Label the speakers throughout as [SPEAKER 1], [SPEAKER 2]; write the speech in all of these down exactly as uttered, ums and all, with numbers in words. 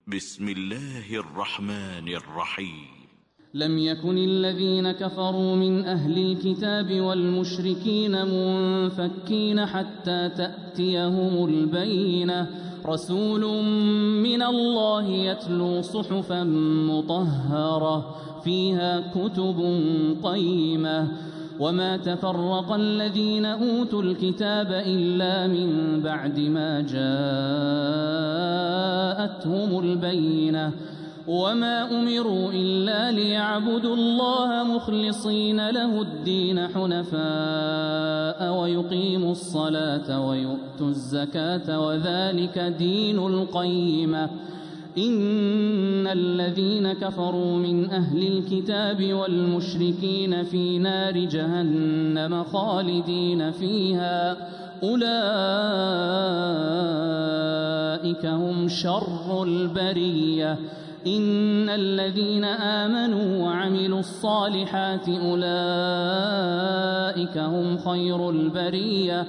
[SPEAKER 1] بسم الله الرحمن الرحيم.
[SPEAKER 2] لم يكن الذين كفروا من أهل الكتاب والمشركين منفكين حتى تأتيهم البينة، رسول من الله يتلو صحفا مطهرة فيها كتب قيمة، وما تفرق الذين أوتوا الكتاب إلا من بعد ما جاءتهم البينة، وما أمروا إلا ليعبدوا الله مخلصين له الدين حنفاء ويقيموا الصلاة ويؤتوا الزكاة وذلك دين القيمة. إن الذين كفروا من أهل الكتاب والمشركين في نار جهنم خالدين فيها، أولئك هم شر البرية. إن الذين آمنوا وعملوا الصالحات أولئك هم خير البرية،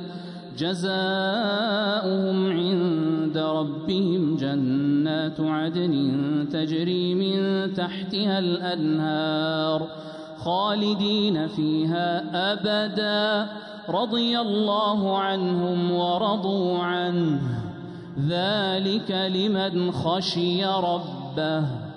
[SPEAKER 2] جزاؤهم عند ربهم جنات عدن تجري من تحتها الأنهار خالدين فيها أبدا، رضي الله عنهم ورضوا عنه، ذلك لمن خشي ربه.